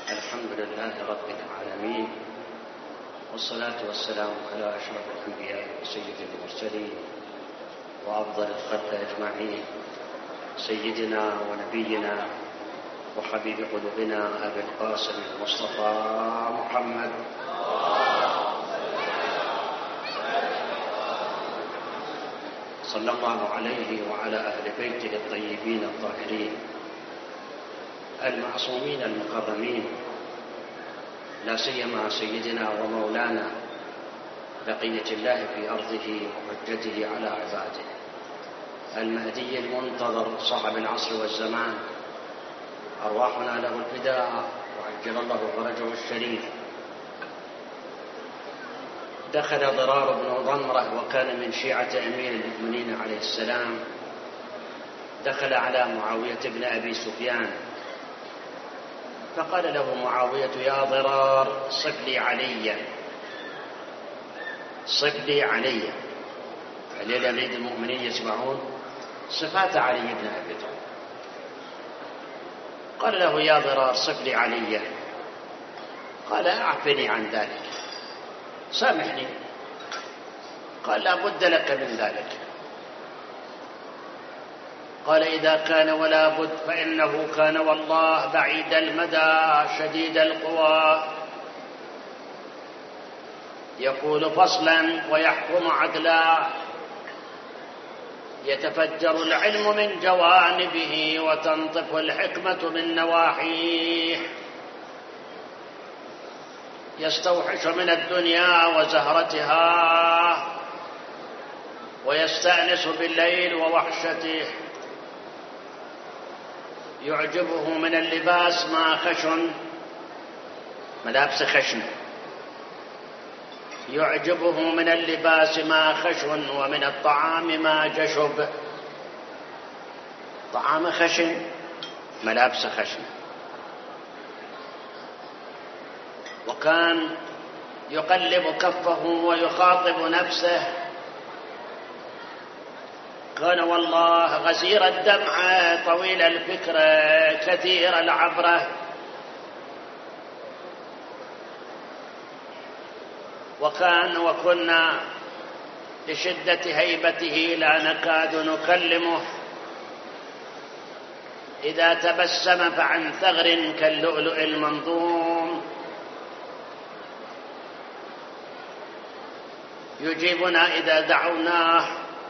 الحمد لله رب العالمين، والصلاة والسلام على أشرف الأنبياء وسيد المرسلين وأفضل الخلق أجمعين، سيدنا ونبينا وحبيب قلوبنا أبي القاسم المصطفى محمد صلى الله عليه وعلى أهل بيته الطيبين الطاهرين المعصومين المكرمين، لا سيما سيدنا ومولانا بقية الله في أرضه وحجته على عباده، المهدي المنتظر صاحب العصر والزمان، أرواحنا له الفداء وعجل الله فرجه الشريف. دخل ضرار بن ضمرة وكان من شيعة أمير المؤمنين عليه السلام، دخل على معاوية بن أبي سفيان فقال له معاوية: يا ضرار صب لي علي، صب لي علي. علي أمير المؤمنين يسمعون صفات علي بن أبي طالب. قال له: يا ضرار صب لي علي. قال: أعفني عن ذلك، سامحني. قال: لا بد لك من ذلك. قال: إذا كان ولا بد فإنه كان والله بعيد المدى شديد القوى، يقول فصلا ويحكم عدلا، يتفجر العلم من جوانبه وتنطف الحكمة من نواحيه، يستوحش من الدنيا وزهرتها ويستأنس بالليل ووحشته، يعجبه من اللباس ما خشن، ملابس خشن، يعجبه من اللباس ما خشن، ومن الطعام ما جشب. طعام خشن، ملابس خشن. وكان يقلب كفه ويخاطب نفسه، كان والله غزير الدمعة طويل الفكرة كثير العبرة، وكنا لشدة هيبته لا نكاد نكلمه، إذا تبسم فعن ثغر كاللؤلؤ المنظوم، يجيبنا إذا دعوناه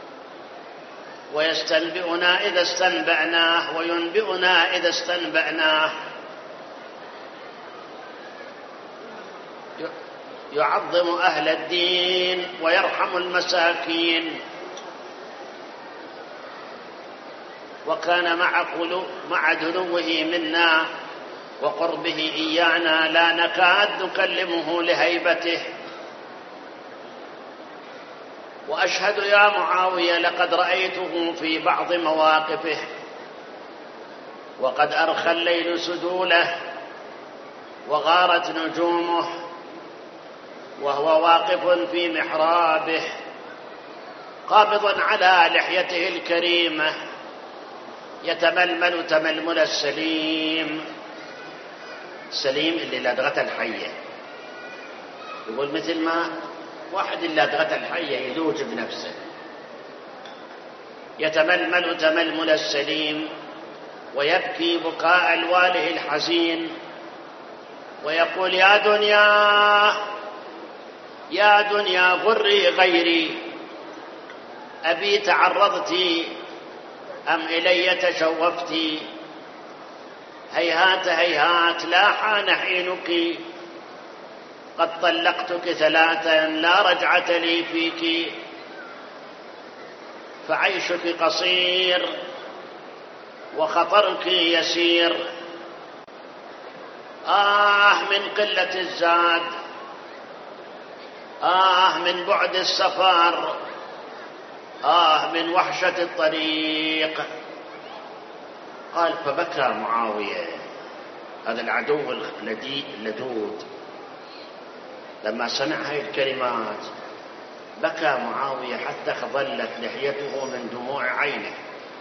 ويستنبئنا إذا استنبأناه وينبئنا إذا استنبأناه، يعظم أهل الدين ويرحم المساكين. وكان مع دنوه منا وقربه إيانا لا نكاد نكلمه لهيبته. وأشهد يا معاوية لقد رأيته في بعض مواقفه وقد أرخى الليل سدوله وغارت نجومه وهو واقف في محرابه قابض على لحيته الكريمة، يتململ تململ السليم. السليم اللي لدغته الحية، يقول مثل ما واحد اللي لدغته الحية يلوج بنفسه. يتململ تململ السليم ويبكي بكاء الواله الحزين ويقول: يا دنيا، يا دنيا غري غيري، أبي تعرضت أم إلي تشوفت؟ هيهات هيهات لا حان حينك، قد طلقتك ثلاثا لا رجعة لي فيك، فعيشك قصير وخطرك يسير. من قلة الزاد، من بعد السفر، من وحشة الطريق. قال: فبكى معاوية، هذا العدو اللدود، لما سمع هذه الكلمات بكى معاوية حتى خضلت لحيته من دموع عينه،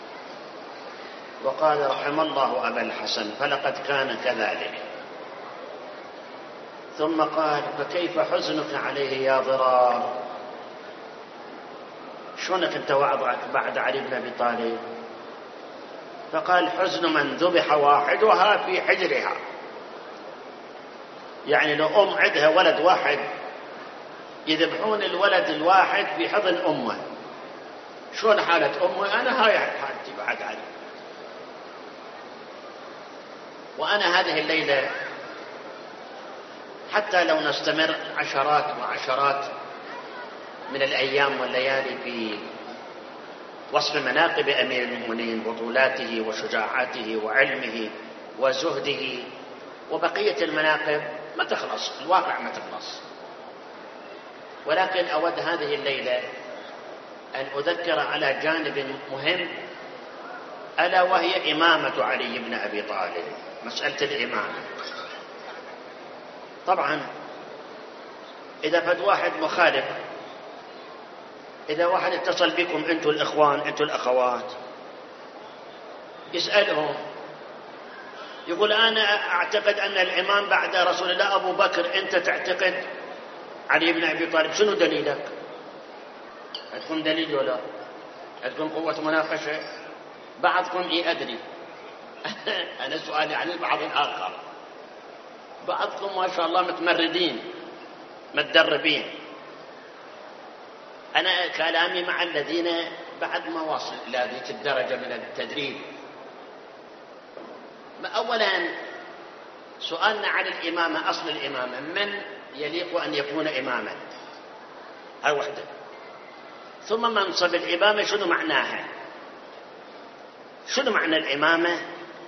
وقال: رحم الله أبا الحسن، فلقد كان كذلك. ثم قال: فكيف حزنك عليه يا ضرار؟ شلونك أنت وضعك بعد علي بن أبي طالب؟ فقال: حزن من ذبح واحدها في حجرها. يعني لو أم عندها ولد واحد يذبحون الولد الواحد في حضن أمه، شلون حالة أمه؟ أنا هاي حالتي بعد علي. وأنا هذه الليلة حتى لو نستمر عشرات وعشرات من الأيام والليالي في وصف مناقب أمير المؤمنين، بطولاته وشجاعاته وعلمه وزهده وبقية المناقب، ما تخلص، الواقع ما تخلص. ولكن أود هذه الليلة أن أذكر على جانب مهم، ألا وهي إمامة علي بن أبي طالب، مسألة الإمامة. طبعا إذا فد واحد مخالف، إذا واحد اتصل بكم أنتم الإخوان أنتم الأخوات، يسألهم يقول: أنا أعتقد أن الإمام بعد رسول الله أبو بكر، أنت تعتقد علي بن أبي طالب، شنو دليلك؟ عندكم دليل ولا عندكم قوة مناقشة؟ بعضكم أدري أنا سؤالي عن البعض الآخر، بعضكم ما شاء الله متمردين متدربين. أنا كلامي مع الذين بعد ما وصل إلى ذيك الدرجة من التدريب. أولا سؤالنا عن الإمامة، أصل الإمامة، من يليق أن يكون إماما؟ هاي وحدة. ثم منصب الإمامة شنو معناها؟ شنو معنى الإمامة؟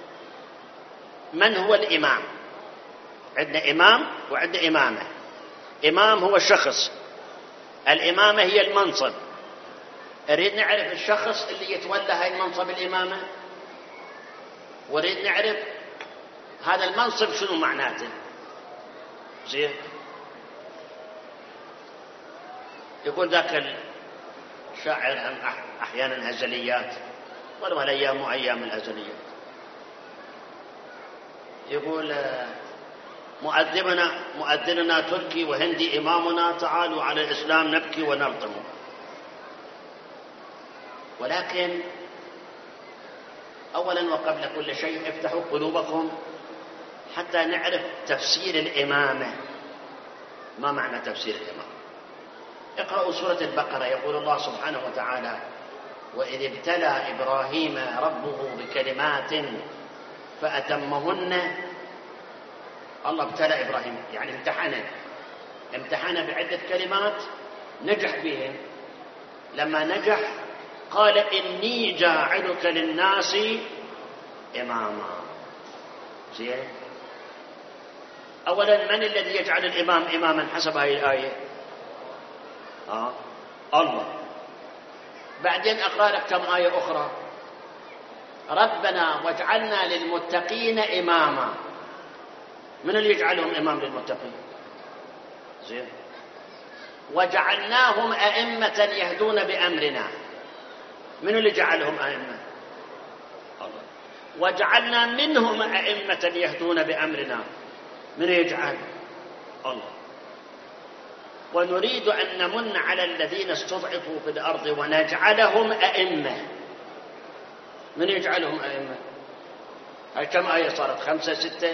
من هو الإمام؟ عندنا إمام وعندنا إمامة. إمام هو الشخص، الإمامة هي المنصب. أريد نعرف الشخص اللي يتولى هاي المنصب الإمامة، وريد نعرف هذا المنصب شنو معناته. زين، يقول ذاك الشاعر أحيانا هزليات، ولو الأيام أيام الهزليات، يقول: مؤذننا تركي وهندي إمامنا، تعالوا على الإسلام نبكي ونلطم. ولكن أولا وقبل كل شيء افتحوا قلوبكم حتى نعرف تفسير الإمامة. ما معنى تفسير الإمامة؟ اقرأوا سورة البقرة، يقول الله سبحانه وتعالى: وإذ ابتلى إبراهيم ربه بكلمات فأتمهن. الله ابتلى إبراهيم يعني امتحنه بعدة كلمات، نجح بهم. لما نجح قال: إني جاعلك للناس إماما. زين، أولا من الذي يجعل الإمام إماما حسب هذه الآية؟ الله. بعدين أقرأ لك كم آية أخرى: ربنا واجعلنا للمتقين إماما. من اللي يجعلهم إمام للمتقين؟ زين، وجعلناهم أئمة يهدون بأمرنا. من اللي جعلهم أئمة؟ الله. وجعلنا منهم أئمة يهدون بأمرنا. من يجعل؟ الله. ونريد أن نمن على الذين استضعفوا في الأرض ونجعلهم أئمة. من يجعلهم أئمة؟ هاي كم آية صارت؟ 5 6.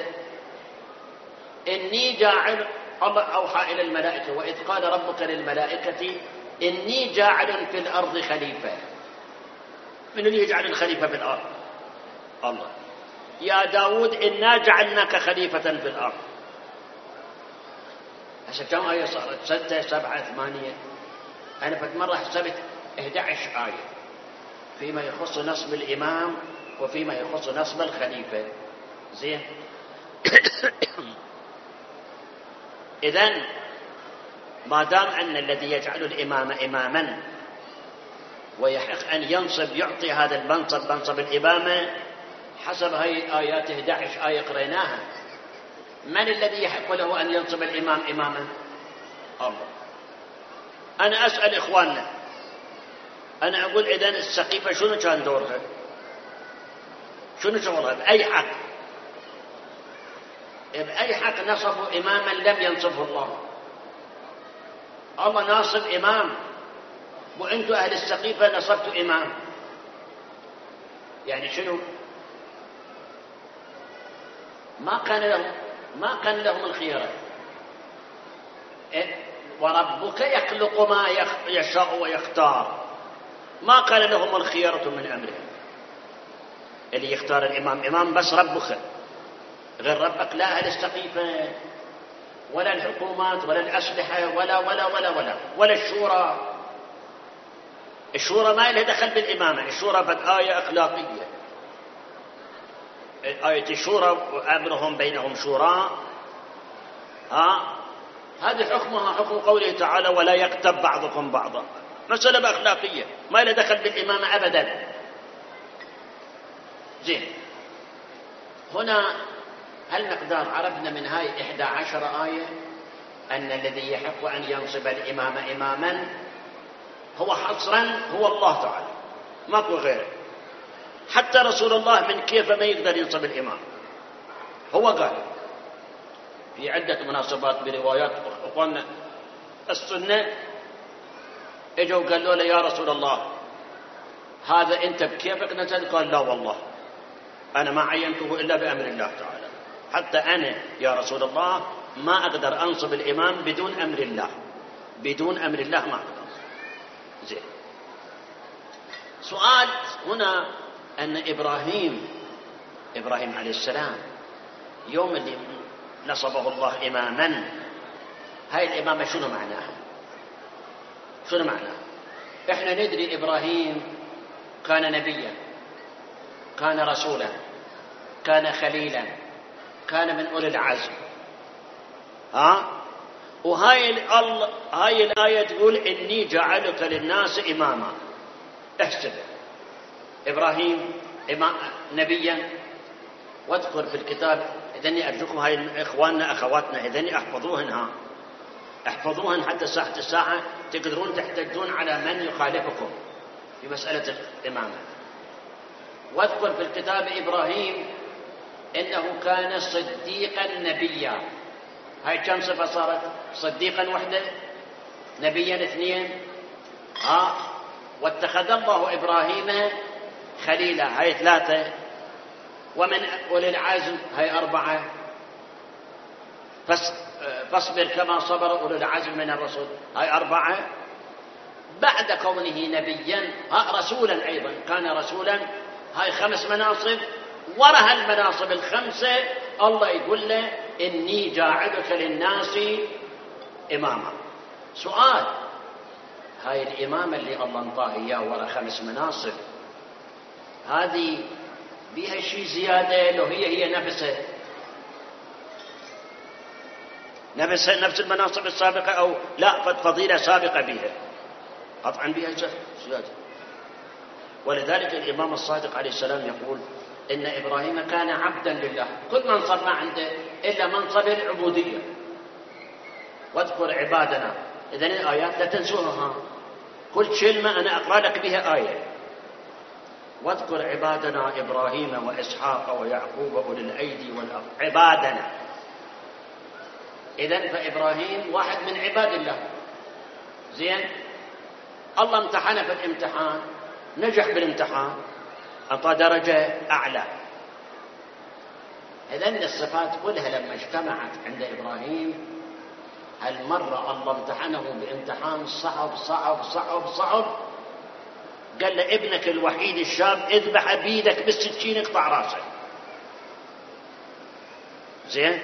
إني جاعل، الله أوحى إلى الملائكة: وإذ قال ربك للملائكة إني جاعل في الأرض خليفة. من اللي يجعل الخليفة في الأرض؟ الله. يا داود إنا جعلناك خليفة في الأرض. هسه كم آية صارت؟ 6 7 8. أنا فت مرة حسبت 11 آية فيما يخص نصب الإمام وفيما يخص نصب الخليفة. زين. إذن ما دام أن الذي يجعل الإمام إماما ويحق أن ينصب يعطي هذا المنصب منصب الإمامة حسب هاي الآيات 11 آية قريناها، من الذي يحق له أن ينصب الإمام إماما؟ الله. أنا أسأل إخواننا، أنا أقول إذن السقيفة شنو كان دورها؟ شنو شغلها؟ بأي حق؟ بأي حق نصبوا إماما لم ينصبه الله؟ الله ناصب إمام، وأنتم أهل السقيفة نصبتوا إمام، يعني شنو؟ ما كان لهم الخيرة. وربك يخلق ما يشاء ويختار، ما كان لهم الخيرة من أمرهم. اللي يختار الإمام إمام بس ربك، غير ربك لا أهل السقيفة ولا الحكومات ولا الأسلحة ولا الشورى. الشورى ما لها دخل بالإمامة، الشورى آية أخلاقية، آية الشورى وأمرهم بينهم شورى. هذه حكمها حكم قوله تعالى ولا يغتب بعضكم بعضا، مسألة أخلاقية ما لها دخل بالإمامة أبدا. زين، هنا هل مقدار عرفنا من هاي 11 آية أن الذي يحق أن ينصب الإمام إماما هو حصرا هو الله تعالى، ماكو غيره. حتى رسول الله من كيف ما يقدر ينصب الإمام، هو قال في عدة مناسبات بروايات أخواننا السنة، اجوا قالوا له يا رسول الله هذا أنت بكيفك نزل؟ قال لا والله أنا ما عينته إلا بأمر الله تعالى، حتى أنا يا رسول الله ما أقدر أنصب الإمام بدون أمر الله، بدون أمر الله ما أقدر. زين، سؤال هنا أن إبراهيم عليه السلام يوم اللي نصبه الله إماما، هاي الإمامة شنو معناها؟ شنو معناها؟ إحنا ندري إبراهيم كان نبيا، كان رسولا، كان خليلا، كان من أولي العزم. وهاي الآية تقول إني جعلك للناس إماما. احسب إبراهيم نبيا، واذكر في الكتاب إذني أرجوكم هاي إخواننا أخواتنا إذني احفظوهن حتى ساعة الساعة تقدرون تحتجون على من يخالفكم في مسألة الإمامة. واذكر في الكتاب إبراهيم إنه كان صديقا نبيا. هاي كم صفة صارت؟ صديقا وحده، نبيا اثنين. واتخذ الله إبراهيم خليلا، هاي ثلاثة. ومن أولي العزم هاي أربعة. فاصبر كما صبر أولي العزم من الرسل، هاي أربعة. بعد كونه نبيا رسولا أيضا، كان رسولا، هاي 5 مناصب. ورها المناصب الخمسة الله يقول له إني جاعلك للناس إماما. سؤال، هاي الإمامة اللي الله انطاه إياه ورا 5 مناصب، هذه بيها شيء زيادة لو هي نفس المناصب السابقة، أو لا فضيلة سابقة بها؟ قطعا بها زيادة. ولذلك الإمام الصادق عليه السلام يقول إن إبراهيم كان عبدا لله، كل منصب ما عنده إلا منصب العبودية. واذكر عبادنا، إذن الآيات لا تنسوها، كل كلمة أنا أقرأ لك بها آية. واذكر عبادنا إبراهيم وإسحاق ويعقوب أولي الأيدي عبادنا. إذن فإبراهيم واحد من عباد الله. زين، الله امتحنه في الامتحان، نجح بالامتحان، أعطى درجة أعلى. إذن الصفات كلها لما اجتمعت عند إبراهيم، هالمرة الله امتحنه بامتحان صعب صعب صعب صعب. قال له ابنك الوحيد الشاب اذبح بيدك بالسكين اقطع راسه. زين،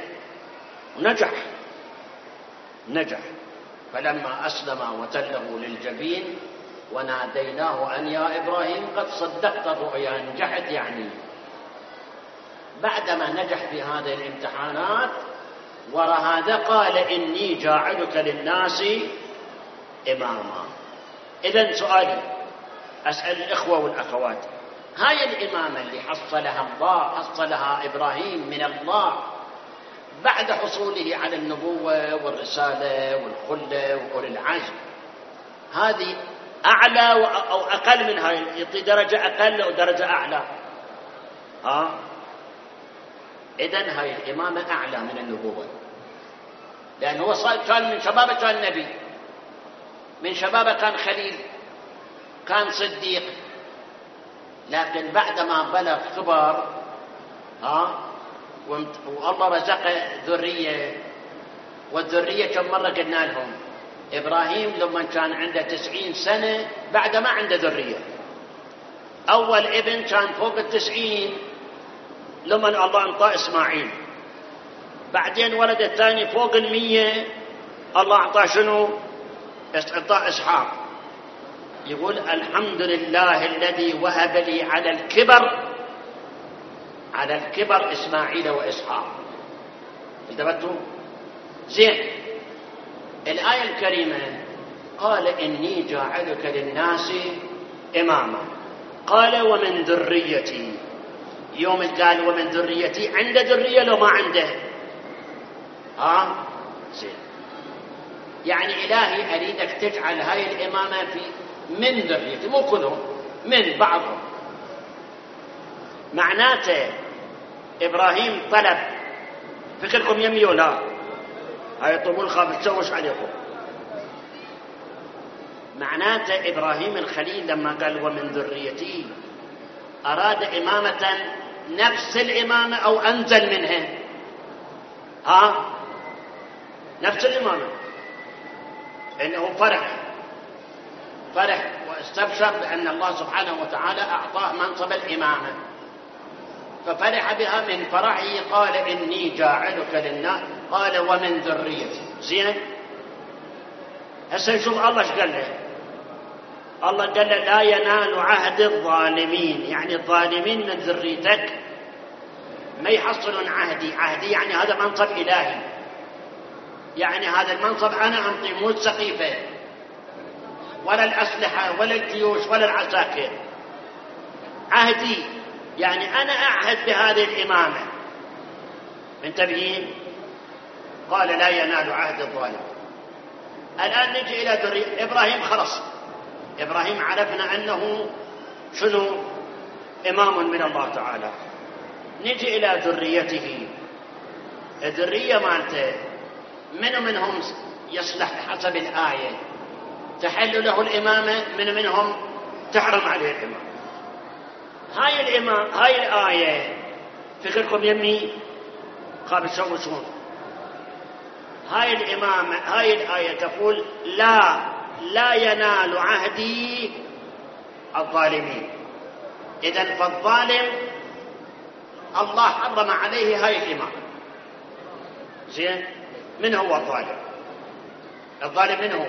نجح. فلما أسلم وتله للجبين وناديناه أن يا إبراهيم قد صدقت الرؤيا، نجحت يعني. بعدما نجح في هذه الامتحانات وراء هذا قال إني جاعلك للناس إماما. إذن سؤالي أسأل الإخوة والأخوات، هاي الإمامة اللي حصلها إبراهيم من الله بعد حصوله على النبوة والرسالة والخلة وأولي العزم، هذه أعلى أو أقل من هاي؟ يعطي درجة أقل أو درجة أعلى؟ إذن هاي الإمامة أعلى من النبوة، لأنه هو كان من شبابه كان نبي، من شبابه كان خليل، كان صديق، لكن بعدما بلغ كبر والله رزقه ذرية، والذرية كم مرة قلنا لهم إبراهيم لما كان عنده 90 سنة بعد ما عنده ذرية، أول ابن كان فوق 90 لما الله أعطاه إسماعيل، بعدين ولد الثاني فوق 100 الله أعطاه شنو؟ أعطاه إسحاق. يقول الحمد لله الذي وهب لي على الكبر إسماعيل وإسحاق. انتبهتوا؟ زين. الآية الكريمة قال إني جاعلك للناس إماما، قال ومن ذريتي. يوم قال ومن ذريتي، عنده ذرية لو ما عنده؟ زين. يعني إلهي أريدك تجعل هاي الإمامة من ذريتي، مو كلهم، من بعضهم. معناته إبراهيم طلب، فكركم يمي ولا هاي طمول خاف تشوش عليكم. معناته إبراهيم الخليل لما قال ومن ذريتي أراد إمامة نفس الإمامة أو أنزل منها؟ نفس الإمامة، إنه فرح واستبشر بأن الله سبحانه وتعالى أعطاه منصب الإمامة، ففرح بها. من فرحه قال إني جاعلك للناس، قال ومن ذريتي. زين. هسه نشوف الله ايش قال له. الله قال له لا ينال عهد الظالمين، يعني الظالمين من ذريتك ما يحصلون عهدي. يعني هذا منصب إلهي، يعني هذا المنصب أنا أعطي، مو السقيفة ولا الأسلحة ولا الجيوش ولا العساكر. عهدي يعني أنا أعهد بهذه الإمامة. منتبهين؟ قال لا ينال عهد الظالم. الآن نجي إلى ذرية إبراهيم. خلص إبراهيم عرفنا أنه شنو؟ إمام من الله تعالى. نجي إلى ذريته. الذرية مالته منهم يصلح حسب الآية تحل له الإمامة، منهم تحرم عليه الإمامة. هاي الآية فكركم يمي خاب تشوشون. هاي الآية تقول لا ينال عهدي الظالمين. إذن فالظالم الله حرم عليه هاي الإمامة. زين. من هو الظالم؟ الظالم من هو؟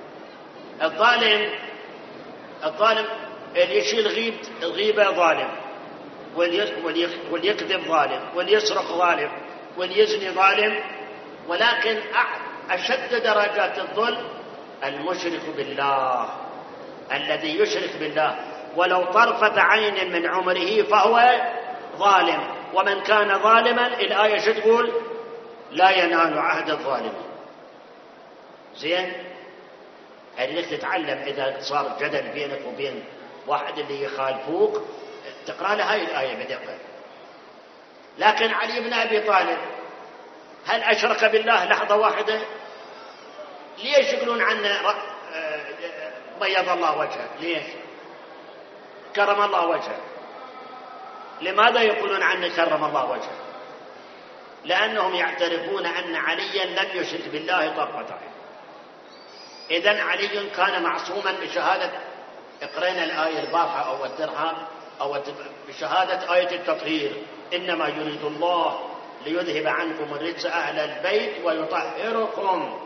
الظالم اللي يشيل الغيبة ظالم، واليكذب ظالم، واليسرق ظالم، واليزني ظالم. ولكن أشد درجات الظلم المشرك بالله، الذي يشرك بالله ولو طرفة عين من عمره فهو ظالم. ومن كان ظالما الآية شو تقول؟ لا ينال عهد الظالمين. زين. أريدك تتعلم إذا صار جدل بينك وبين واحد اللي يخالفوك تقرأ له هاي الآية بدقة. لكن علي بن أبي طالب هل أشرك بالله لحظة واحدة؟ ليش يقولون عنه بيض الله وجهه؟ ليش؟ كرم الله وجهه. لماذا يقولون عنه كرم الله وجهه؟ لأنهم يعترفون أن عليا لم يشرك بالله طرفة عين. إذن علي كان معصوما بشهادة، اقرأنا الآية البارحة أو الدرهم أو بشهادة آية التطهير، إنما يريد الله ليذهب عنكم الرجس أهل البيت ويطهركم.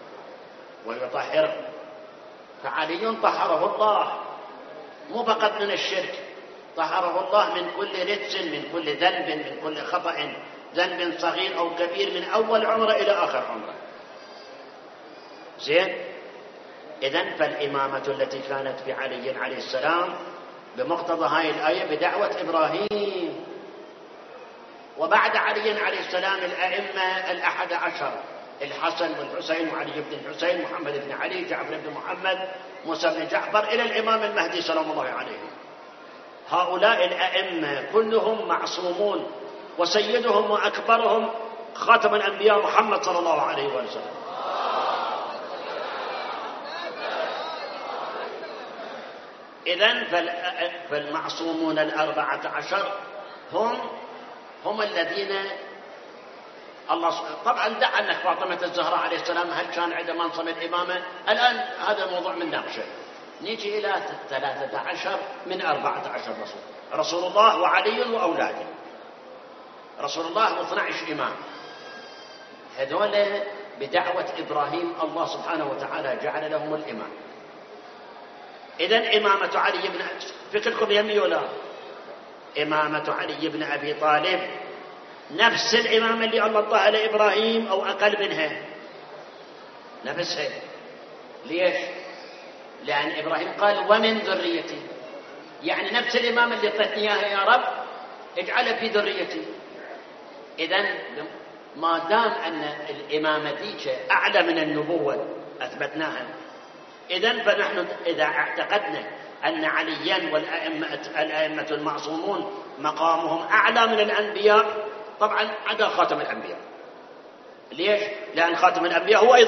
فعلي طهره الله، مو فقط من الشرك، طهره الله من كل رجس، من كل ذنب، من كل خطأ، ذنب صغير أو كبير، من أول عمره إلى آخر عمره. زين. إذن فالإمامة التي كانت في علي عليه السلام بمقتضى هاي الآية بدعوة إبراهيم. وبعد علي عليه السلام الأئمة 11، الحسن والحسين وعلي بن الحسين، محمد بن علي، جعفر بن محمد، موسى بن جعفر، إلى الإمام المهدي سلام الله عليه. هؤلاء الأئمة كلهم معصومون وسيدهم وأكبرهم خاتم الأنبياء محمد صلى الله عليه وسلم. إذن فالمعصومون 14 هم الذين الله طبعا دعا أن فاطمة الزهراء عليه السلام هل كان عندها منصب الإمامة؟ الآن هذا الموضوع من ناقشه. نيجي إلى 13 من 14 رسول الله وعلي وأولاده. رسول الله 12 إمام، هذول بدعوة إبراهيم الله سبحانه وتعالى جعل لهم الإمام. إذن إمامة علي بن فكركم يمي ولا إمامة علي بن أبي طالب نفس الإمامة اللي الله اداها لإبراهيم أو أقل منها، نفسها. ليش؟ لأن إبراهيم قال ومن ذريتي، يعني نفس الإمامة اللي اعطيتني إياها يا رب اجعلها في ذريتي. إذن ما دام أن الإمامة ديك أعلى من النبوة أثبتناها، إذن فنحن إذا اعتقدنا أن عليا والأئمة المعصومون مقامهم أعلى من الأنبياء، طبعا عدا خاتم الأنبياء. ليش؟ لأن خاتم الأنبياء هو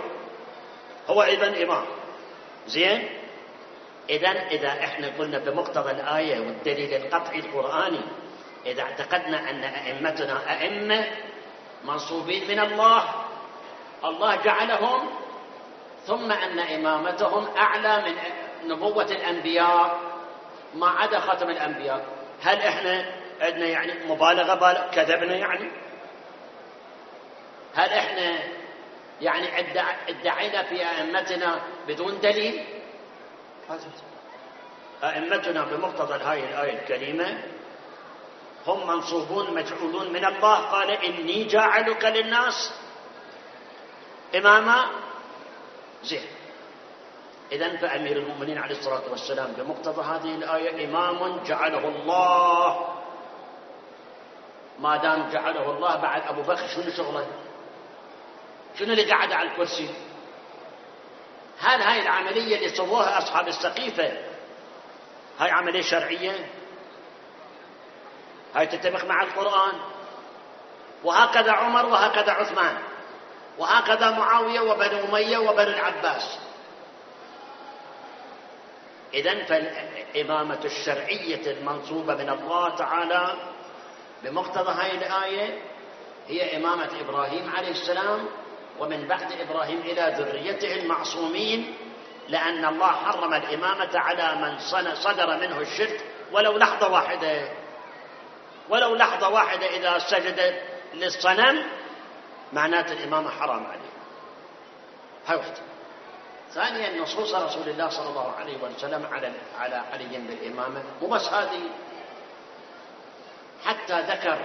أيضا إمام. زين؟ إذا إحنا قلنا بمقتضى الآية والدليل القطعي القرآني، إذا اعتقدنا أن أئمتنا أئمة منصوبين من الله جعلهم، ثم أن إمامتهم أعلى من نبوة الأنبياء ما عدا خاتم الأنبياء، هل إحنا عندنا يعني مبالغة كذبنا؟ يعني هل إحنا يعني ادعينا في أئمتنا بدون دليل؟ أئمتنا بمقتضى هذه الآية الكريمة هم منصوبون مجعولون من الله، قال إني جاعلك للناس إماما. زين، إذن فأمير المؤمنين عليه الصلاة والسلام بمقتضى هذه الآية إمام جعله الله. ما دام جعله الله، بعد أبو بكر شنو شغله؟ شنو اللي قاعد على الكرسي؟ هل هاي العملية اللي سووها أصحاب السقيفة هاي عملية شرعية؟ هاي تتفق مع القرآن؟ وهكذا عمر وهكذا عثمان وهكذا معاوية وبنو أمية وبنو العباس. إذن فالإمامة الشرعية المنصوبة من الله تعالى بمقتضى هذه الآية هي إمامة إبراهيم عليه السلام، ومن بعد إبراهيم إلى ذريته المعصومين، لأن الله حرم الإمامة على من صدر منه الشرك ولو لحظة واحدة إذا سجد للصنم معناته الإمامة حرام عليه. هاي واحدة. ثانيا نصوص رسول الله صلى الله عليه وسلم على علي بالإمامة، مو بس هذه، حتى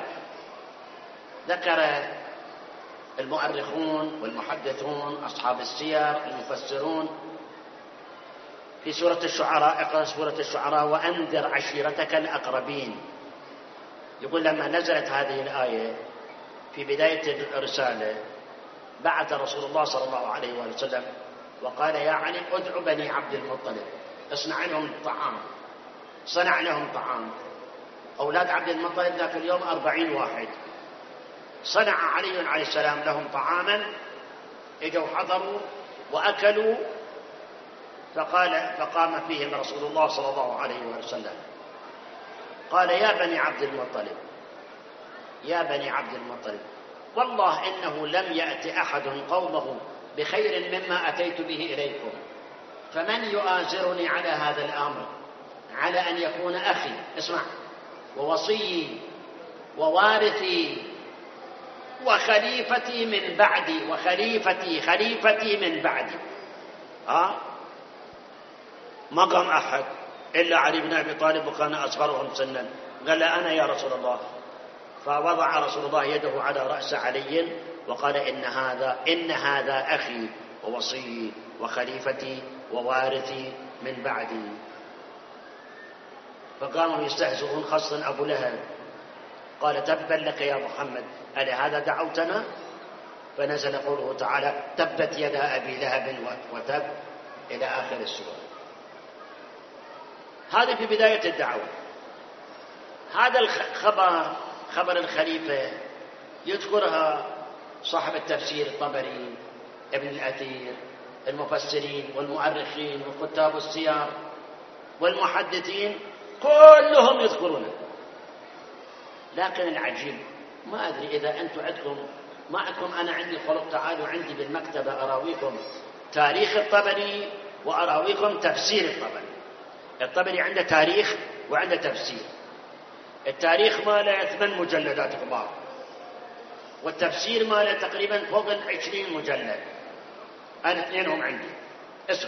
ذكر المؤرخون والمحدثون أصحاب السير المفسرون في سورة الشعراء، اقرأ سورة الشعراء وأنذر عشيرتك الأقربين. يقول لما نزلت هذه الآية في بداية الرسالة بعث رسول الله صلى الله عليه وسلم وقال يا علي ادعو بني عبد المطلب اصنع لهم طعام. صنع لهم طعام، أولاد عبد المطلب ذاك اليوم 40 واحد. صنع علي عليه السلام لهم طعاما، اجوا حضروا وأكلوا، فقام فيهم رسول الله صلى الله عليه وسلم قال يا بني عبد المطلب والله إنه لم يأت أحد قومه بخير مما أتيت به إليكم، فمن يؤازرني على هذا الأمر على أن يكون أخي، اسمع، ووصيي ووارثي وخليفتي من بعدي، خليفتي من بعدي. ما قام أحد إلا علي بن أبي طالب وكان أصغرهم سنا، قال أنا يا رسول الله. فوضع رسول الله يده على رأس علي وقال إن هذا أخي ووصي وخليفتي ووارثي من بعدي. فقاموا يستهزئون، خاصة أبو لهب قال تبا لك يا محمد ألهذا دعوتنا؟ فنزل قوله تعالى تبت يدا أبي لهب وتب إلى آخر السورة. هذا في بداية الدعوة. هذا الخبر خبر الخليفة يذكرها صاحب التفسير الطبري، ابن الأثير، المفسرين والمؤرخين وكتاب السير والمحدثين كلهم يذكرونه. لكن العجيب ما أدري إذا أنتم عندكم ما عندكم، أنا عندي خلق، تعالوا عندي بالمكتبة أراويكم تاريخ الطبري وأراويكم تفسير الطبري. الطبري عنده تاريخ وعنده تفسير. التاريخ ماله 8 مجلدات كبار، والتفسير ماله تقريبا فوق 20 مجلد. أنا اثنينهم عندي. اسمع،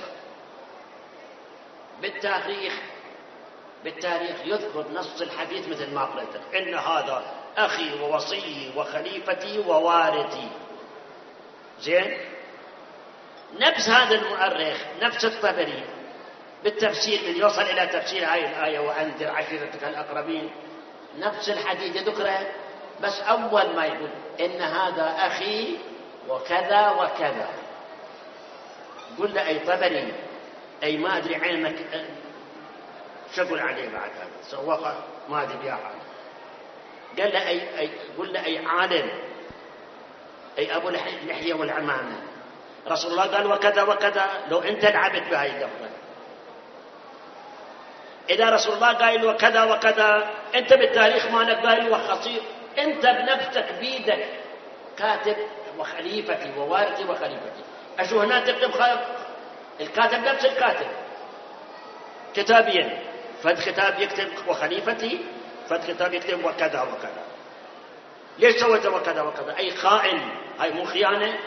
بالتاريخ يذكر نص الحديث مثل ما قلت لك، إن هذا أخي ووصيي وخليفتي ووارثي. زين، نفس هذا المؤرخ نفس الطبري بالتفسير من يوصل إلى تفسير هاي الآية وأنذر عشيرتك الأقربين، نفس الحديث يذكره، بس أول ما يقول إن هذا أخي وكذا وكذا، قل له أي طبري، أي ما أدري عينك شغل عليه بعد هذا سوقه ما أدري بيا حاجة. قال له قل له أي عالم، أي أبو اللحية والعمامة، رسول الله قال وكذا وكذا، لو أنت لعبت بهاي اللفظة. إذا رسول الله قال وكذا وكذا، أنت بالتاريخ مالك قال وخطير، أنت بنفسك بيدك كاتب وخليفتي ووارثي وخليفتي. أشو هنا تكتب الكاتب نفس الكاتب كتابين، فد كتاب يكتب وخليفتي، فد كتاب يكتب وكذا وكذا. ليش سويت وكذا وكذا؟ أي خائن. هاي مو خيانة؟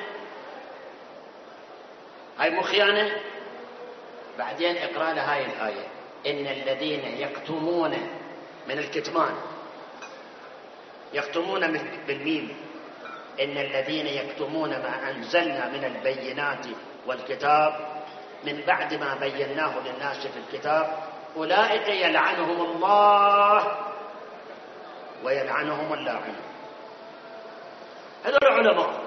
هاي مو خيانة؟ بعدين اقرأ له هاي الآية، إن الذين يكتمون، من الكتمان، يكتمون بالميم، إن الذين يكتمون ما أنزلنا من البينات والكتاب من بعد ما بيناه للناس في الكتاب أولئك يلعنهم الله ويلعنهم اللاعنون. هذول العلماء.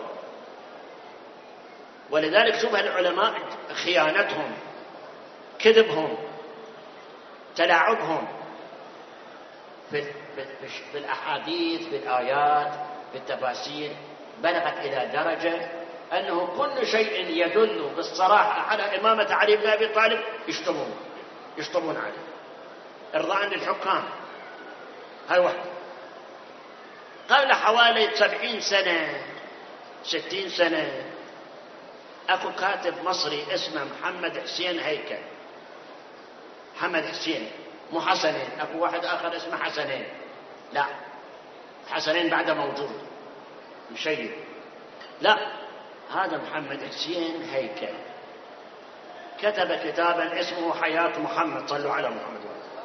ولذلك شوف العلماء خيانتهم، كذبهم، تلاعبهم في الأحاديث، في الآيات، في التفاسير، بلغت إلى درجة أنه كل شيء يدل بالصراحة على إمامة علي بن أبي طالب يشطبون عليه إرضاء للحكام. هاي واحدة. قبل حوالي 70 سنة 60 سنة أكو كاتب مصري اسمه محمد حسين هيكل. محمد حسين مو حسنين، أكو واحد آخر اسمه حسنين، لا حسنين بعده موجود مشيد، لا هذا محمد حسين هيكل كتب كتابا اسمه حياة محمد. صلوا على محمد.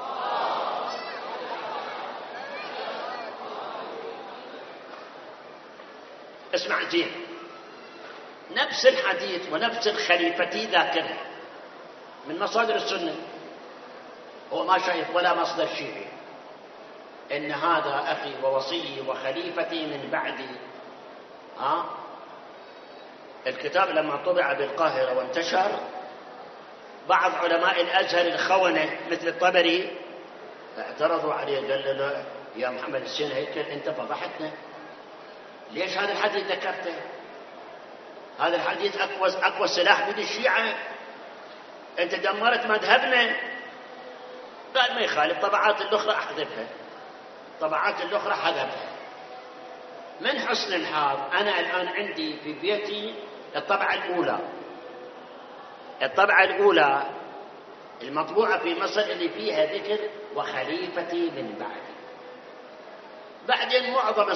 اسمع زين، نفس الحديث ونفس الخليفتي ذاكرها من مصادر السنة، هو ما شايف ولا مصدر شيعي. إن هذا أخي ووصيي وخليفتي من بعدي. الكتاب لما طبع بالقاهرة وانتشر، بعض علماء الأزهر الخونة مثل الطبري اعترضوا عليه، قال له يا محمد حسين هيكل أنت فضحتنا، ليش هذا الحديث ذكرته؟ هذا الحديث أقوى سلاح بيد الشيعة، أنت دمرت مذهبنا. قال ما يخالف، طبعات الأخرى أحذفها، طبعات الأخرى حذفها. من حسن الحظ أنا الآن عندي في بيتي الطبعة الأولى المطبوعة في مصر اللي فيها ذكر وخليفتي من بعدي. بعدين معظم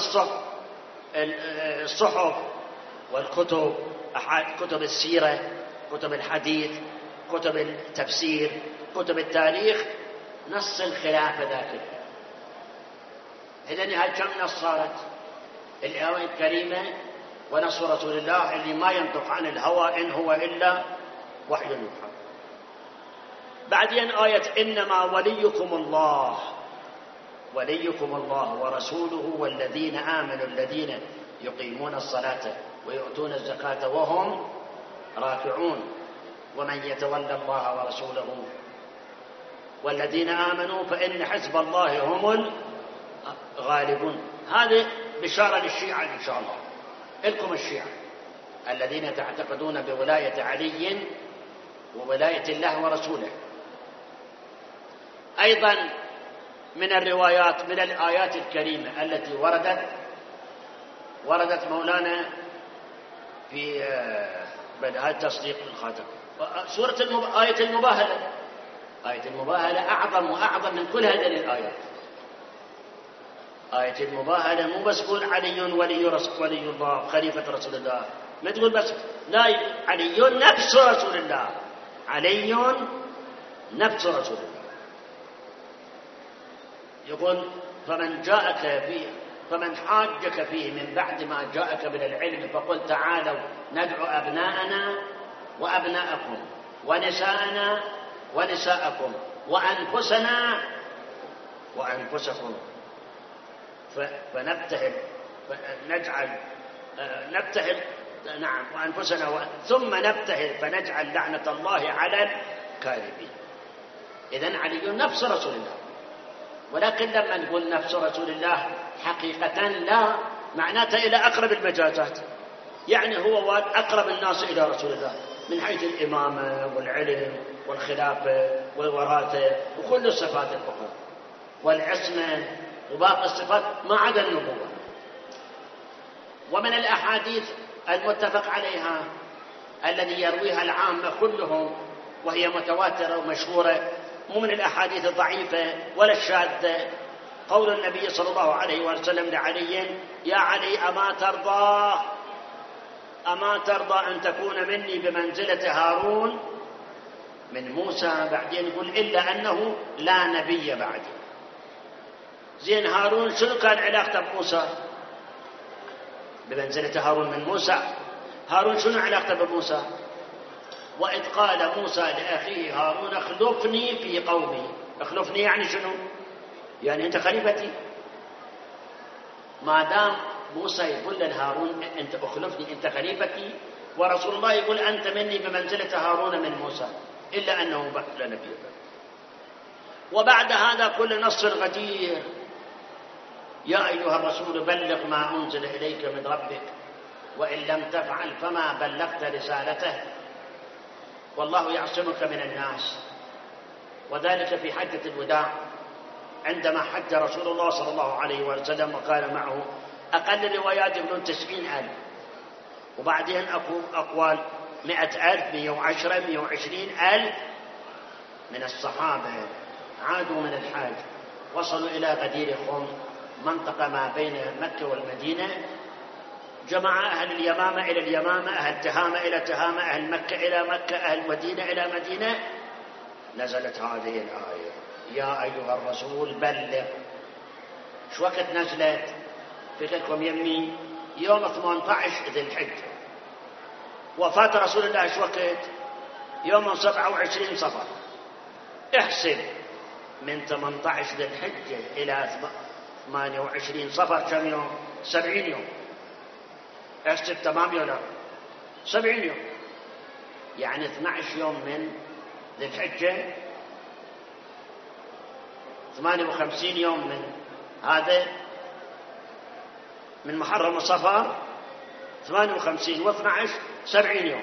الصحف والكتب، كتب السيرة، كتب الحديث، كتب التفسير، كتب التاريخ، نص الخلافة ذاكرة. إذن هاي كم نص صارت؟ الآية الكريمة ونص رسول الله اللي ما ينطق عن الهوى إن هو إلا وحي يوحى. بعدين آية إنما وليكم الله ورسوله والذين آمنوا الذين يقيمون الصلاة ويؤتون الزكاة وهم راكعون ومن يتولى الله ورسوله والذين آمنوا فإن حزب الله هم الغالبون. هذه بشارة للشيعة إن شاء الله. لكم الشيعة الذين تعتقدون بولاية علي وولاية الله ورسوله. أيضا من الروايات، من الآيات الكريمة التي وردت مولانا في بدء تصديق الخاتم، آية المباهلة. آية المباهلة أعظم وأعظم من كل هذه الآيات. آية المباهلة مو بس تقول علي ولي الله خليفة رسول الله، ما تقول بس لا، علي نفس رسول الله، علي نفس رسول الله. يقول فمن حاجك فيه من بعد ما جاءك من العلم فقل تعالوا ندعو أبناءنا وأبناءكم ونساءنا ونساءكم وأنفسنا وأنفسكم فنبتهل نعم وأنفسنا ثم نبتهل فنجعل لعنة الله على الكاذبين. إذن علي نفس رسول الله، ولكن لما نقول نفس رسول الله حقيقة لا معناته إلى أقرب المجازات، يعني هو أقرب الناس إلى رسول الله من حيث الإمامة والعلم والخلافة والوراثة وكل الصفات الأخرى والعصمة وباقي الصفات ما عدا النبوة. ومن الأحاديث المتفق عليها الذي يرويها العامة كلهم وهي متواترة ومشهورة، مو من الأحاديث الضعيفة ولا الشاذة، قول النبي صلى الله عليه وسلم لعلي: يا علي أما ترضى أن تكون مني بمنزلة هارون من موسى؟ بعدين يقول: إلا أنه لا نبي بعدي. زين هارون شنو كان علاقته بموسى؟ بمنزلة هارون من موسى. هارون شنو علاقته بموسى؟ وإذ قال موسى لأخيه هارون: اخلفني في قومي. اخلفني يعني شنو؟ يعني أنت خليفتي. ما دام موسى يقول لهارون: أنت اخلفني، أنت خليفتي، ورسول الله يقول: أنت مني بمنزلة هارون من موسى، إلا أنه لا نبي. وبعد هذا كل نص غدير: يا أيها الرسول بلغ ما أنزل إليك من ربك وإن لم تفعل فما بلغت رسالته والله يعصمك من الناس. وذلك في حجة الوداع عندما حج رسول الله صلى الله عليه وسلم وكان معه أقل روايات يقولون 90,000، وبعدين أقوال 100,000 110 120,000 من الصحابة عادوا من الحج وصلوا إلى غدير خم، منطقة ما بين مكة والمدينة. جمع أهل اليمامة إلى اليمامة، أهل تهامة إلى تهامة، أهل مكة إلى مكة، أهل مدينة إلى مدينة. نزلت هذه الآية: يا أيها الرسول بلغ. شو وقت نزلت؟ فكركم يمي يوم 18 ذي الحجة. وفاة رسول الله شو وقت؟ يوم 27 صفر. احسب من 18 ذي الحجة إلى 28 صفر كم يوم؟ 70 يوم. احسب تمام ولا 70 يوم، يعني 12 يوم من ذي الحجة، 58 يوم من هذا من محرم وصفر، 58 و12 70 يوم.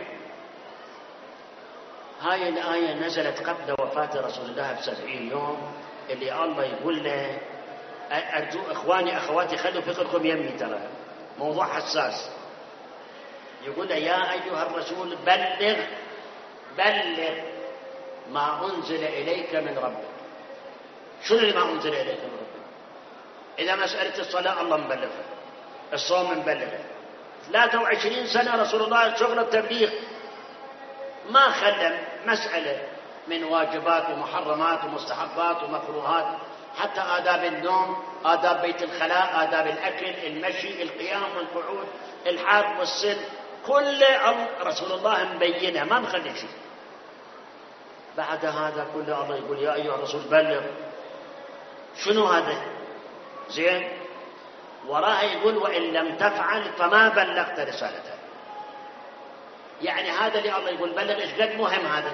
هاي الآية نزلت قبل وفاة رسول الله ب70 يوم، اللي الله يقول له: أرجو إخواني أخواتي خلوا فكركم يمي، ترى موضوع حساس. يقول له: يا أيها الرسول بلغ ما أنزل إليك من ربك. شنو اللي ما أنزل إليك من ربك؟ إذا مسألة الصلاة الله مبلغها، الصوم مبلغه، 23 سنة رسول الله شغل التبليغ، ما خلى مسألة من واجبات ومحرمات ومستحبات ومكروهات، حتى آداب النوم، آداب بيت الخلاء، آداب الأكل، المشي، القيام والقعود، الحرب والسن، كل رسول الله مبينها، ما مخلي شيء. بعد هذا كله الله يقول: يا أيها الرسول بلغ. شنو هذا؟ زين، وراء يقول: وإن لم تفعل فما بلغت رسالته. يعني هذا اللي الله يقول بلغ إيش قد مهم. هذا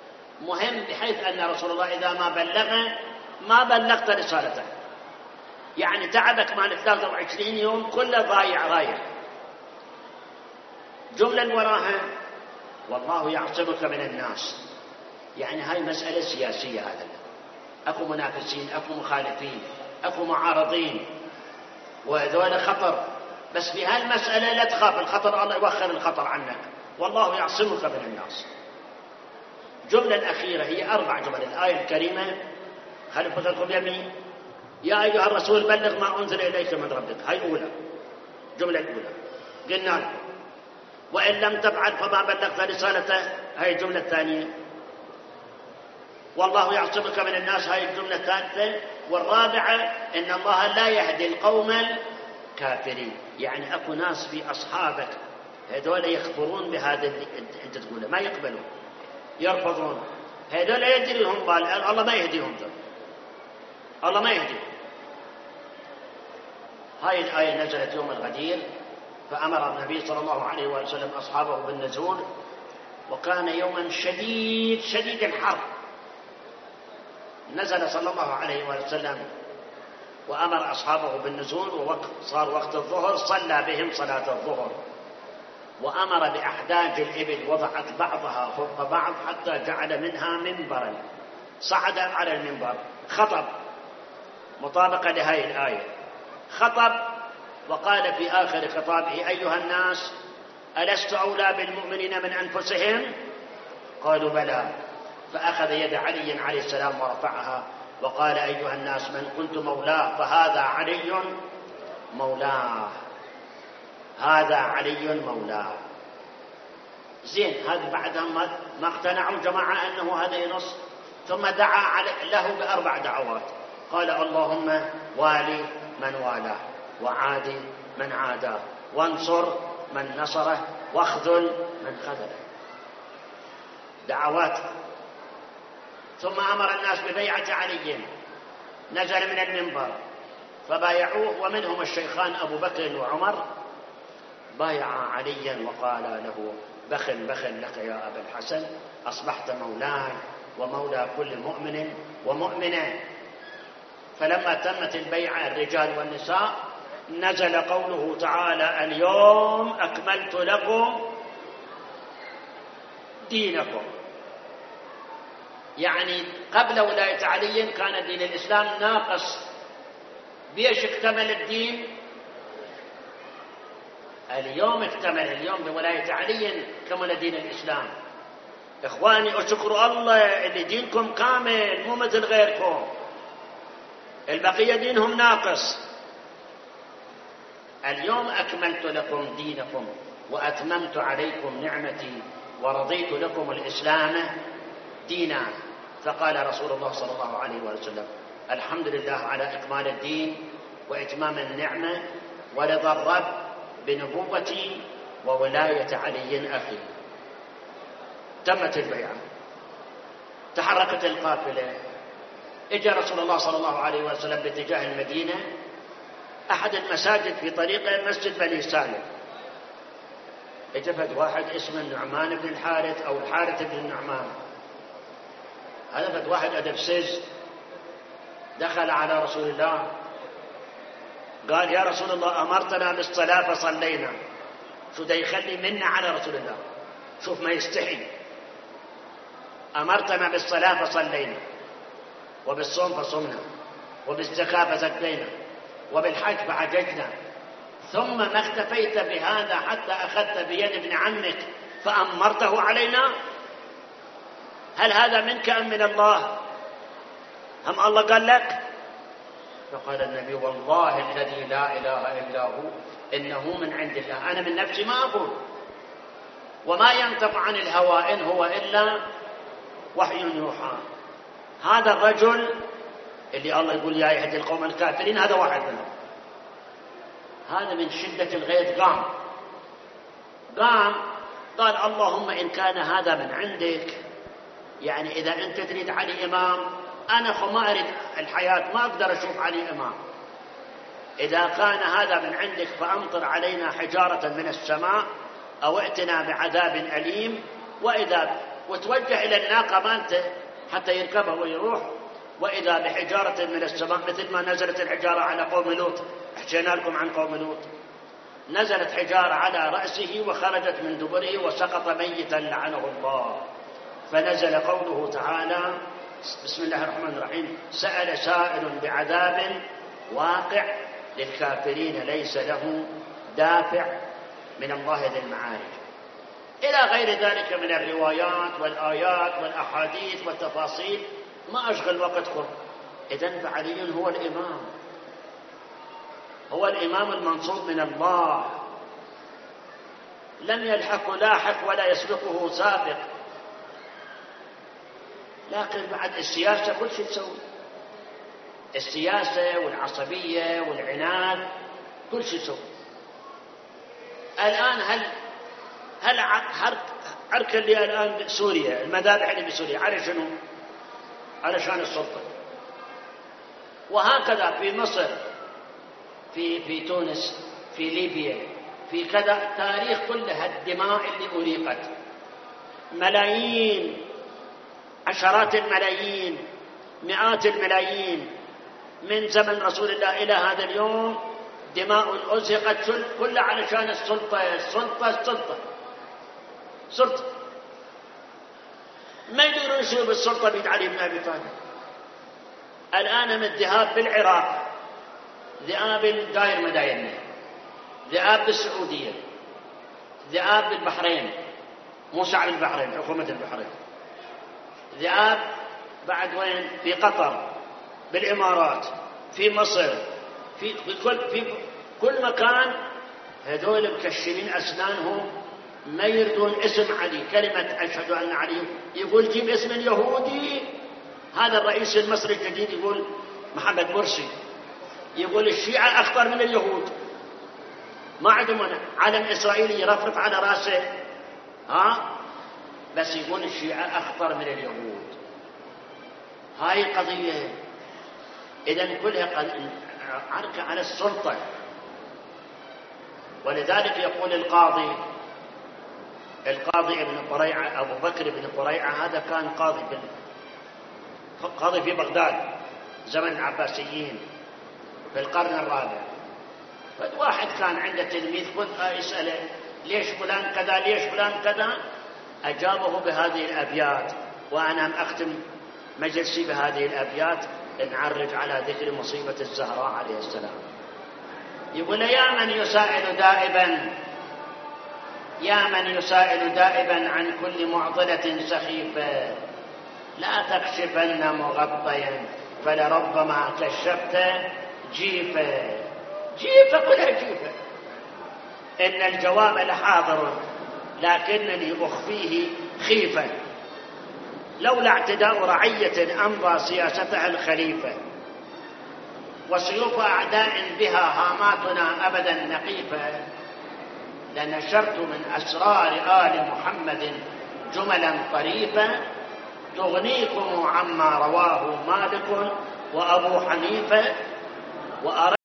مهم بحيث أن رسول الله إذا ما بلغ ما بلغت رسالته. يعني تعبك مال 23 يوم كله ضايع رايح. جملة وراها والله يعصمك من الناس، يعني هاي مسألة سياسية. هذا أكو منافسين، أكو مخالفين، أكو معارضين، وهذول خطر، بس في هاي المسألة لا تخاف الخطر، الله يوخر الخطر عنك، والله يعصمك من الناس. جملة الأخيرة هي 4 جمل الآية الكريمة، خلف لكم يمين يا أيها الرسول بلغ ما أنزل إليك من ربك. هاي أولى، جملة الأولى قلنا لكم، وإن لم تفعل فما بلغت رسالته. هاي الجملة الثانية، والله يعصمك من الناس. هاي الجملة الثالثة. والرابعة إن الله لا يهدي القوم الكافرين، يعني أكو ناس في أصحابك هذول يكفرون بهذا اللي أنت تقوله، ما يقبلون، يرفضون، هذول يدري لهم بال، الله ما يهديهم، الله ما يهديهم. هاي الآية نزلت يوم الغدير، فأمر النبي صلى الله عليه وسلم أصحابه بالنزول، وكان يوما شديد الحر. نزل صلى الله عليه وسلم وأمر أصحابه بالنزول، وصار وقت الظهر، صلى بهم صلاة الظهر، وأمر بأحداج الإبل، وضعت بعضها فوق بعض حتى جعل منها منبرا، صعد على المنبر، خطب مطابقة لهذه الآية، خطب وقال في آخر خطابه أيها الناس ألست أولى بالمؤمنين من أنفسهم؟ قالوا بلى. فأخذ يد علي عليه السلام ورفعها وقال أيها الناس من كنت مولاه فهذا علي مولاه، هذا علي مولاه. زين، هذا بعدهم ما اقتنعوا جماعة أنه هذا ينص، ثم دعا له ب4 دعوات، قال اللهم والي من والاه، وعادي من عاداه، وانصر من نصره، واخذل من خذله، دعوات. ثم أمر الناس ببيعة علي، نزل من المنبر فبايعوه، ومنهم الشيخان أبو بكر وعمر، بايع عليا وقال له بخل لك يا أبا الحسن، أصبحت مولاي ومولى كل مؤمن ومؤمنة. فلما تمت البيعة الرجال والنساء، نزل قوله تعالى اليوم أكملت لكم دينكم. يعني قبل ولاية علي كان دين الإسلام ناقص، بيش اكتمل الدين؟ اليوم اكتمل، اليوم بولاية علي كمل دين الإسلام. إخواني أشكر الله اللي دينكم كامل، مو مثل غيركم البقية دينهم ناقص. اليوم أكملت لكم دينكم وأتممت عليكم نعمتي ورضيت لكم الإسلام دينا. فقال رسول الله صلى الله عليه وسلم الحمد لله على إكمال الدين وإتمام النعمة ورضا الرب بنبوتي وولاية علي أخي. تمت البيعة، تحركت القافلة، اجى رسول الله صلى الله عليه وسلم باتجاه المدينة. أحد المساجد في طريقه مسجد بني سالم، اجى واحد اسمه النعمان بن الحارث أو الحارث بن النعمان. هذا فد واحد أدبسز، دخل على رسول الله قال يا رسول الله أمرتنا بالصلاة فصلينا. شو دا يخلي منا على رسول الله، شوف ما يستحي. أمرتنا بالصلاة فصلينا، وبالصوم فصمنا، وبالزكاة فزكينا، وبالحج فحججنا، ثم ما اكتفيت بهذا حتى أخذت بيد ابن عمك فأمرته علينا. هل هذا منك أم من الله؟ هم الله قال لك؟ فقال النبي والله الذي لا إله إلا هو إنه من عند الله، أنا من نفسي ما أقول، وما ينطق عن الهوى إن هو إلا وحي يوحى. هذا الرجل اللي الله يقول يا يهدي القوم الكافرين، هذا واحد منهم. هذا من شدة الغيظ قام قال اللهم إن كان هذا من عندك، يعني إذا أنت تريد علي إمام، أنا ما أريد الحياة، ما أقدر أشوف علي إمام. إذا كان هذا من عندك فأمطر علينا حجارة من السماء أو ائتنا بعذاب أليم. وتوجه إلى الناقة مالته حتى يركبها ويروح، وإذا بحجارة من السماء، مثل ما نزلت الحجارة على قوم لوط، حكينا لكم عن قوم لوط، نزلت حجارة على رأسه وخرجت من دبره وسقط ميتا لعنه الله. فنزل قوله تعالى: بسم الله الرحمن الرحيم: سأل سائل بعذاب واقع للكافرين ليس له دافع من الله ذي المعارج، إلى غير ذلك من الروايات والآيات والأحاديث والتفاصيل، ما أشغل وقتكم. إذن فعلي هو الإمام، هو الإمام المنصور من الله، لم يلحق لاحق ولا يسبقه سابق. لكن بعد السياسة كل شيء تسوي، السياسة والعصبية والعناد كل شيء تسوي. الآن هل عرك اللي الآن بسوريا، المذابح اللي بسوريا، على شنو؟ علشان السلطة. وهكذا في مصر، في تونس، في ليبيا، في كذا، تاريخ كلها الدماء اللي أريقت، ملايين، عشرات الملايين، مئات الملايين، من زمن رسول الله إلى هذا اليوم، دماء أزهقت كلها علشان السلطة السلطة السلطة سلطة. ما يدرون شو بالسلطة بيد علي بن أبي طالب. الآن من الذهاب بالعراق، ذئاب داير مداينة، ذئاب بالسعودية، ذئاب بالبحرين، مو شعب البحرين، حكومة البحرين، ذئاب بعد وين؟ في قطر، بالإمارات، في مصر، في كل مكان. هذول مكشرين أسنانهم، ما يردون اسم علي، كلمة أشهد أن علي، يقول جيب اسم اليهودي. هذا الرئيس المصري الجديد يقول محمد مرسي، يقول الشيعة أخطر من اليهود، ما عندهم علم إسرائيلي يرفرف على راسه، بس يقول الشيعة أخطر من اليهود. هاي القضية. إذن كلها عركة على السلطة. ولذلك يقول القاضي ابن قريعة، أبو بكر بن قريعة، هذا كان قاضي في بغداد زمن العباسيين في القرن الرابع. فواحد كان عنده تلميذ يسأله ليش فلان كذا، ليش فلان كذا، أجابه بهذه الأبيات، وأنا أختم مجلسي بهذه الأبيات نعرج على ذكر مصيبة الزهراء عليه السلام. يقول: يا من يسائل دائبا عن كل معضلة سخيفة، لا تكشفن مغطيا فلربما كشفت جيفة. كلها جيفة. إن الجواب لحاضر لكنني أخفيه خيفة، لولا اعتداء رعية أمضى سياستها الخليفة، وسيوف أعداء بها هاماتنا أبدا نقيفة، لنشرت من أسرار آل محمد جملا طريفة تغنيكم عما رواه مالك وأبو حنيفة، وأرى